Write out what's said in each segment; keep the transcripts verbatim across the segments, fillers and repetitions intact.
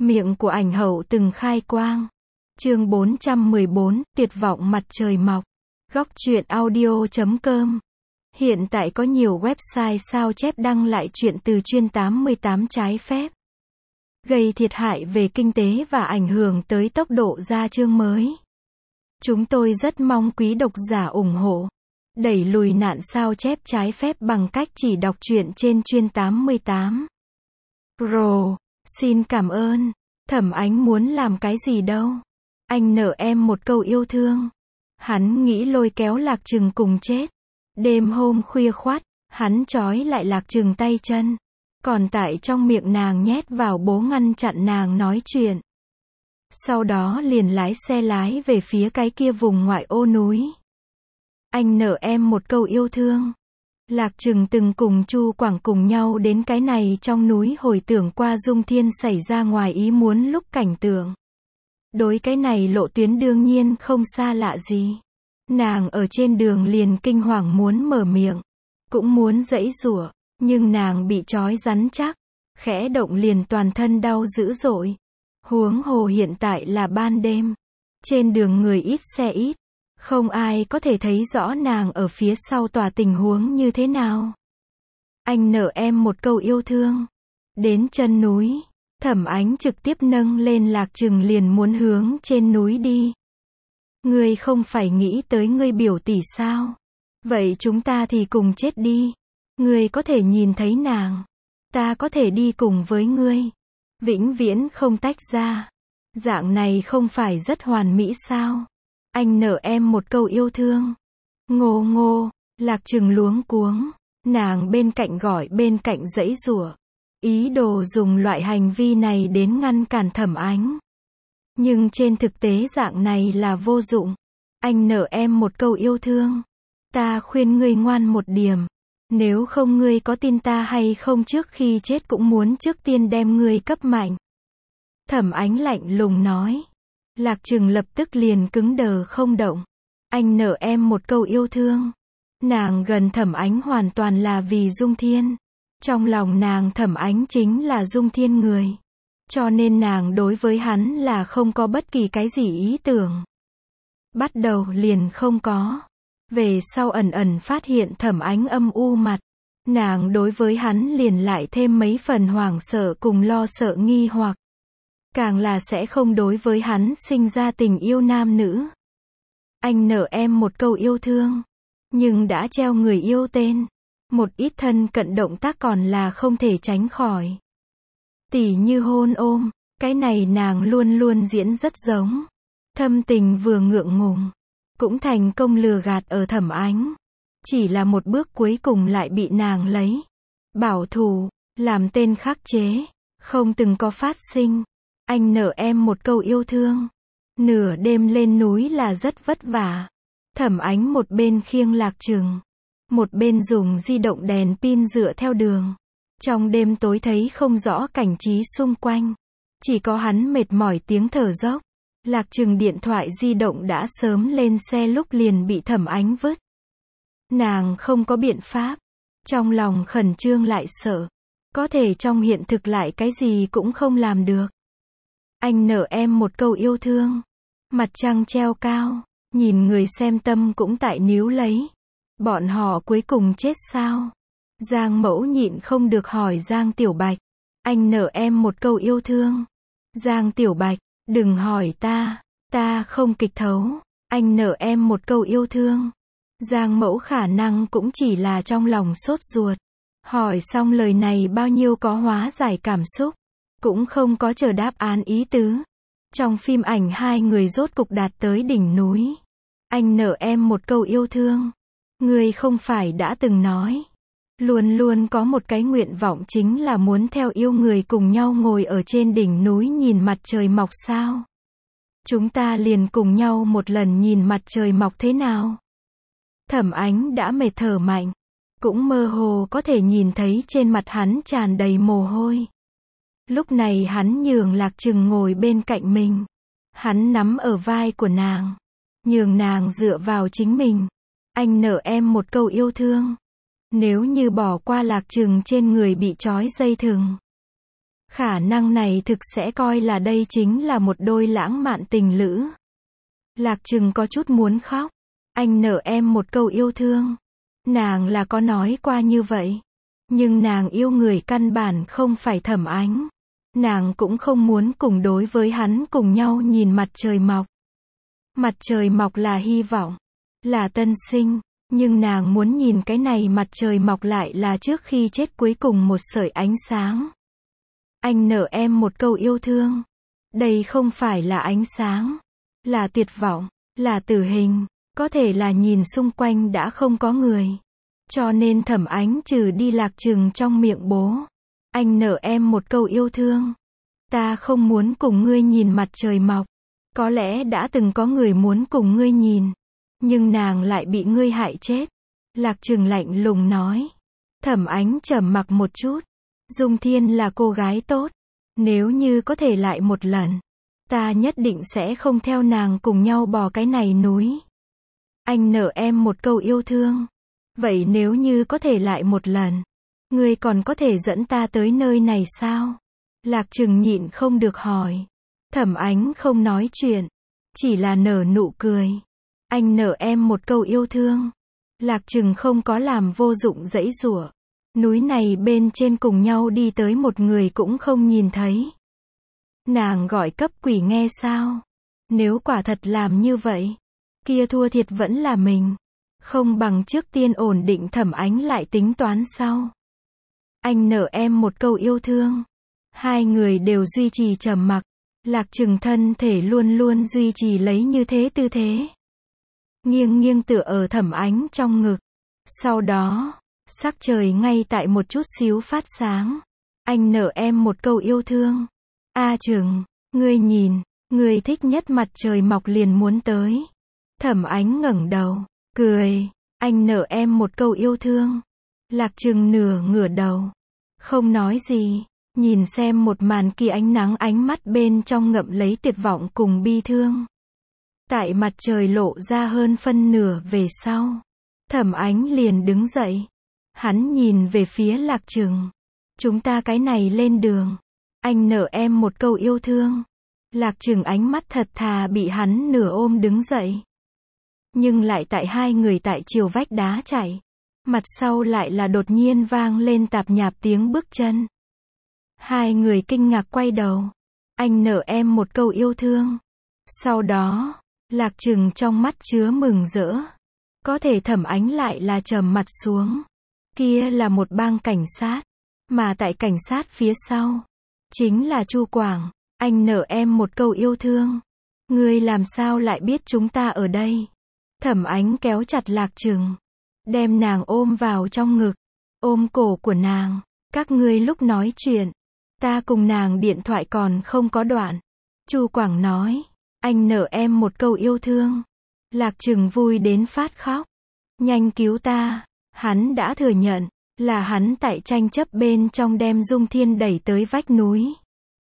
Miệng của ảnh hậu từng khai quang. Chương bốn trăm mười bốn, tuyệt vọng mặt trời mọc. Góc truyện audio chấm com. Hiện tại có nhiều website sao chép đăng lại truyện từ chuyên tám mươi tám trái phép, gây thiệt hại về kinh tế và ảnh hưởng tới tốc độ ra chương mới. Chúng tôi rất mong quý độc giả ủng hộ, đẩy lùi nạn sao chép trái phép bằng cách chỉ đọc truyện trên chuyên tám mươi tám. Pro, xin cảm ơn. Thẩm Ánh muốn làm cái gì đâu. Anh nợ em một câu yêu thương. Hắn nghĩ lôi kéo Lạc Trừng cùng chết. Đêm hôm khuya khoắt, hắn trói lại Lạc Trừng tay chân, còn tại trong miệng nàng nhét vào bố ngăn chặn nàng nói chuyện. Sau đó liền lái xe lái về phía cái kia vùng ngoại ô núi. Anh nợ em một câu yêu thương. Lạc Trừng từng cùng Chu Quảng cùng nhau đến cái này trong núi hồi tưởng qua Dung Thiên xảy ra ngoài ý muốn lúc cảnh tượng. Đối cái này lộ tuyến đương nhiên không xa lạ gì. Nàng ở trên đường liền kinh hoàng muốn mở miệng, cũng muốn giãy giụa, nhưng nàng bị trói rắn chắc, khẽ động liền toàn thân đau dữ dội. Huống hồ hiện tại là ban đêm, trên đường người ít xe ít, không ai có thể thấy rõ nàng ở phía sau tòa tình huống như thế nào. Anh nợ em một câu yêu thương. Đến chân núi, Thẩm Ánh trực tiếp nâng lên Lạc Trừng liền muốn hướng trên núi đi. Ngươi không phải nghĩ tới ngươi biểu tỷ sao? Vậy chúng ta thì cùng chết đi. Ngươi có thể nhìn thấy nàng, ta có thể đi cùng với ngươi, vĩnh viễn không tách ra. Dạng này không phải rất hoàn mỹ sao? Anh nợ em một câu yêu thương. Ngô ngô, Lạc Trừng luống cuống, nàng bên cạnh gọi bên cạnh giãy giụa, ý đồ dùng loại hành vi này đến ngăn cản Thẩm Ánh. Nhưng trên thực tế dạng này là vô dụng. Anh nợ em một câu yêu thương. Ta khuyên ngươi ngoan một điểm. Nếu không ngươi có tin ta hay không trước khi chết cũng muốn trước tiên đem ngươi cấp mạnh. Thẩm Ánh lạnh lùng nói. Lạc Trừng lập tức liền cứng đờ không động. Anh nợ em một câu yêu thương. Nàng gần Thẩm Ánh hoàn toàn là vì Dung Thiên. Trong lòng nàng Thẩm Ánh chính là Dung Thiên người. Cho nên nàng đối với hắn là không có bất kỳ cái gì ý tưởng. Bắt đầu liền không có. Về sau ẩn ẩn phát hiện Thẩm Ánh âm u mặt. Nàng đối với hắn liền lại thêm mấy phần hoảng sợ cùng lo sợ nghi hoặc. Càng là sẽ không đối với hắn sinh ra tình yêu nam nữ. Anh nợ em một câu yêu thương. Nhưng đã treo người yêu tên. Một ít thân cận động tác còn là không thể tránh khỏi. Tỉ như hôn ôm, cái này nàng luôn luôn diễn rất giống. Thâm tình vừa ngượng ngùng, cũng thành công lừa gạt ở Thẩm Ánh. Chỉ là một bước cuối cùng lại bị nàng lấy. Bảo thủ, làm tên khắc chế, không từng có phát sinh. Anh nợ em một câu yêu thương. Nửa đêm lên núi là rất vất vả. Thẩm Ánh một bên khiêng Lạc Trừng, một bên dùng di động đèn pin dựa theo đường. Trong đêm tối thấy không rõ cảnh trí xung quanh. Chỉ có hắn mệt mỏi tiếng thở dốc. Lạc Trừng điện thoại di động đã sớm lên xe lúc liền bị Thẩm Ánh vứt. Nàng không có biện pháp. Trong lòng khẩn trương lại sợ. Có thể trong hiện thực lại cái gì cũng không làm được. Anh nợ em một câu yêu thương. Mặt trăng treo cao. Nhìn người xem tâm cũng tại níu lấy. Bọn họ cuối cùng chết sao? Giang Mẫu nhịn không được hỏi Giang Tiểu Bạch. Anh nợ em một câu yêu thương. Giang Tiểu Bạch, đừng hỏi ta, ta không kịch thấu. Anh nợ em một câu yêu thương. Giang Mẫu khả năng cũng chỉ là trong lòng sốt ruột. Hỏi xong lời này bao nhiêu có hóa giải cảm xúc. Cũng không có chờ đáp án ý tứ. Trong phim ảnh hai người rốt cục đạt tới đỉnh núi. Anh nợ em một câu yêu thương. Ngươi không phải đã từng nói. Luôn luôn có một cái nguyện vọng chính là muốn theo yêu người cùng nhau ngồi ở trên đỉnh núi nhìn mặt trời mọc sao. Chúng ta liền cùng nhau một lần nhìn mặt trời mọc thế nào. Thẩm Ánh đã mệt thở mạnh. Cũng mơ hồ có thể nhìn thấy trên mặt hắn tràn đầy mồ hôi. Lúc này hắn nhường Lạc Trừng ngồi bên cạnh mình. Hắn nắm ở vai của nàng. Nhường nàng dựa vào chính mình. Anh nợ em một câu yêu thương. Nếu như bỏ qua Lạc Trừng trên người bị trói dây thừng, Khả năng này thực sẽ coi là đây chính là một đôi lãng mạn tình lữ. Lạc Trừng có chút muốn khóc. Anh nợ em một câu yêu thương. Nàng là có nói qua như vậy. Nhưng nàng yêu người căn bản không phải Thẩm Ánh. Nàng cũng không muốn cùng đối với hắn cùng nhau nhìn mặt trời mọc. Mặt trời mọc là hy vọng, là tân sinh, nhưng nàng muốn nhìn cái này mặt trời mọc lại là trước khi chết cuối cùng một sợi ánh sáng. Anh nợ em một câu yêu thương. Đây không phải là ánh sáng, là tuyệt vọng, là tử hình, có thể là nhìn xung quanh đã không có người. Cho nên Thẩm Ánh trừ đi Lạc Trừng trong miệng bố. Anh nợ em một câu yêu thương. Ta không muốn cùng ngươi nhìn mặt trời mọc. Có lẽ đã từng có người muốn cùng ngươi nhìn. Nhưng nàng lại bị ngươi hại chết. Lạc Trừng lạnh lùng nói. Thẩm Ánh trầm mặc một chút. Dung Thiên là cô gái tốt. Nếu như có thể lại một lần, ta nhất định sẽ không theo nàng cùng nhau bò cái này núi. Anh nợ em một câu yêu thương. Vậy nếu như có thể lại một lần, ngươi còn có thể dẫn ta tới nơi này sao? Lạc Trừng nhịn không được hỏi. Thẩm Ánh không nói chuyện, chỉ là nở nụ cười. Anh nợ em một câu yêu thương. Lạc Trừng không có làm vô dụng giãy giụa. Núi này bên trên cùng nhau đi tới một người cũng không nhìn thấy. Nàng gọi cấp quỷ nghe sao? Nếu quả thật làm như vậy, kia thua thiệt vẫn là mình. Không bằng trước tiên ổn định Thẩm Ánh lại tính toán sau. Anh nợ em một câu yêu thương. Hai người đều duy trì trầm mặc. Lạc Trừng thân thể luôn luôn duy trì lấy như thế tư thế. Nghiêng nghiêng tựa ở Thẩm Ánh trong ngực. Sau đó, sắc trời ngay tại một chút xíu phát sáng. Anh nợ em một câu yêu thương. A Trừng, ngươi nhìn, ngươi thích nhất mặt trời mọc liền muốn tới. Thẩm Ánh ngẩng đầu, cười. Anh nợ em một câu yêu thương. Lạc Trừng nửa ngửa đầu, không nói gì, nhìn xem một màn kia, ánh nắng ánh mắt bên trong ngậm lấy tuyệt vọng cùng bi thương. Tại mặt trời lộ ra hơn phân nửa về sau, Thẩm Ánh liền đứng dậy. Hắn nhìn về phía Lạc Trừng. Chúng ta cái này lên đường. Anh nợ em một câu yêu thương. Lạc Trừng ánh mắt thật thà bị hắn nửa ôm đứng dậy. Nhưng lại tại hai người tại chiều vách đá chạy. Mặt sau lại là đột nhiên vang lên tạp nhạp tiếng bước chân. Hai người kinh ngạc quay đầu. Anh nợ em một câu yêu thương. Sau đó, Lạc Trừng trong mắt chứa mừng rỡ. Có thể Thẩm Ánh lại là trầm mặt xuống. Kia là một bang cảnh sát. Mà tại cảnh sát phía sau, chính là Chu Quảng. Anh nợ em một câu yêu thương. Ngươi làm sao lại biết chúng ta ở đây? Thẩm Ánh kéo chặt Lạc Trừng, đem nàng ôm vào trong ngực, ôm cổ của nàng. Các ngươi lúc nói chuyện, ta cùng nàng điện thoại còn không có đoạn. Chu Quảng nói, anh nợ em một câu yêu thương. Lạc Trừng vui đến phát khóc. Nhanh cứu ta. Hắn đã thừa nhận, là hắn tại tranh chấp bên trong đem Dung Thiên đẩy tới vách núi.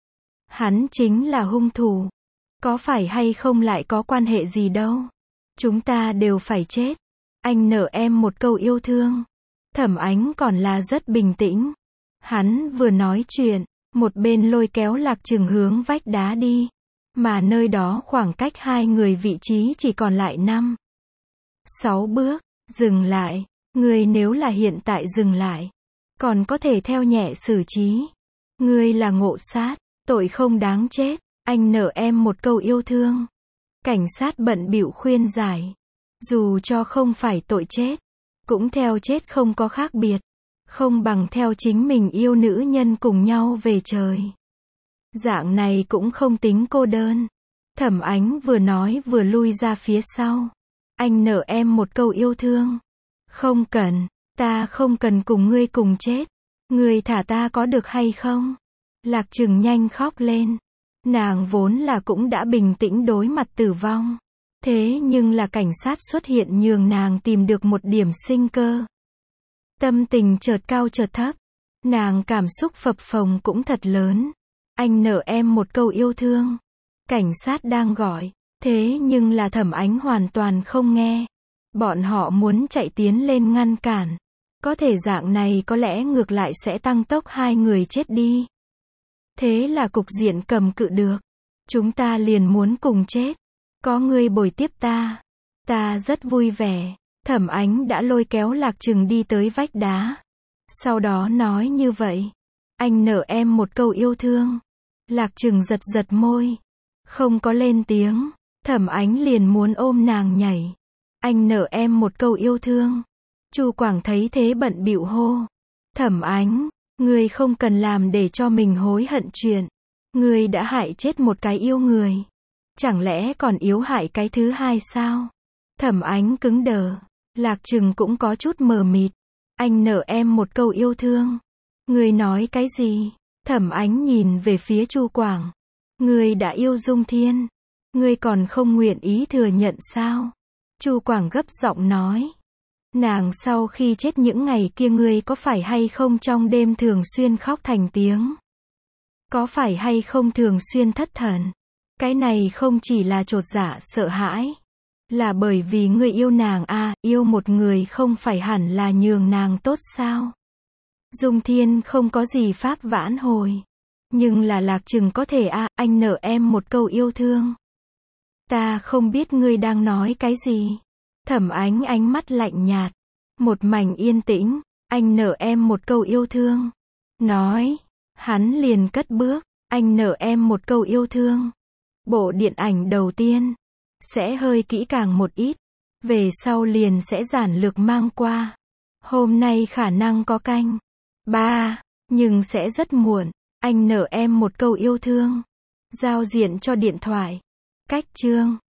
Hắn chính là hung thủ. Có phải hay không lại có quan hệ gì đâu. Chúng ta đều phải chết. Anh nợ em một câu yêu thương. Thẩm Ánh còn là rất bình tĩnh. Hắn vừa nói chuyện, một bên lôi kéo Lạc Trừng hướng vách đá đi. Mà nơi đó khoảng cách hai người vị trí chỉ còn lại năm, sáu bước. Dừng lại. Ngươi nếu là hiện tại dừng lại, còn có thể theo nhẹ xử trí. Ngươi là ngộ sát, tội không đáng chết. Anh nợ em một câu yêu thương. Cảnh sát bận bịu khuyên giải. Dù cho không phải tội chết, cũng theo chết không có khác biệt. Không bằng theo chính mình yêu nữ nhân cùng nhau về trời. Dạng này cũng không tính cô đơn. Thẩm Ánh vừa nói vừa lui ra phía sau. Anh nợ em một câu yêu thương. Không cần, ta không cần cùng ngươi cùng chết. Ngươi thả ta có được hay không? Lạc Trừng nhanh khóc lên. Nàng vốn là cũng đã bình tĩnh đối mặt tử vong. Thế nhưng là cảnh sát xuất hiện nhường nàng tìm được một điểm sinh cơ. Tâm tình chợt cao chợt thấp. Nàng cảm xúc phập phồng cũng thật lớn. Anh nợ em một câu yêu thương. Cảnh sát đang gọi. Thế nhưng là Thẩm Ánh hoàn toàn không nghe. Bọn họ muốn chạy tiến lên ngăn cản. Có thể dạng này có lẽ ngược lại sẽ tăng tốc hai người chết đi. Thế là cục diện cầm cự được. Chúng ta liền muốn cùng chết. Có ngươi bồi tiếp ta. Ta rất vui vẻ. Thẩm Ánh đã lôi kéo Lạc Trừng đi tới vách đá. Sau đó nói như vậy. Anh nợ em một câu yêu thương. Lạc Trừng giật giật môi. Không có lên tiếng. Thẩm Ánh liền muốn ôm nàng nhảy. Anh nợ em một câu yêu thương. Chu Quảng thấy thế bận bịu hô. Thẩm Ánh, ngươi không cần làm để cho mình hối hận chuyện. Ngươi đã hại chết một cái yêu người. Chẳng lẽ còn yếu hại cái thứ hai sao? Thẩm Ánh cứng đờ. Lạc Trừng cũng có chút mờ mịt. Anh nợ em một câu yêu thương. Ngươi nói cái gì? Thẩm Ánh nhìn về phía Chu Quảng. Ngươi đã yêu Dung Thiên. Ngươi còn không nguyện ý thừa nhận sao? Chu Quảng gấp giọng nói. Nàng sau khi chết những ngày kia ngươi có phải hay không trong đêm thường xuyên khóc thành tiếng? Có phải hay không thường xuyên thất thần? Cái này không chỉ là chột dạ sợ hãi. Là bởi vì ngươi yêu nàng à, yêu một người không phải hẳn là nhường nàng tốt sao? Dung Thiên không có gì pháp vãn hồi. Nhưng là Lạc Trừng có thể à, anh nợ em một câu yêu thương. Ta không biết ngươi đang nói cái gì. Thẩm Ánh ánh mắt lạnh nhạt. Một mảnh yên tĩnh. Anh nợ em một câu yêu thương. Nói. Hắn liền cất bước. Anh nợ em một câu yêu thương. Bộ điện ảnh đầu tiên. Sẽ hơi kỹ càng một ít. Về sau liền sẽ giản lược mang qua. Hôm nay khả năng có canh ba. Nhưng sẽ rất muộn. Anh nợ em một câu yêu thương. Giao diện cho điện thoại. Cách chương.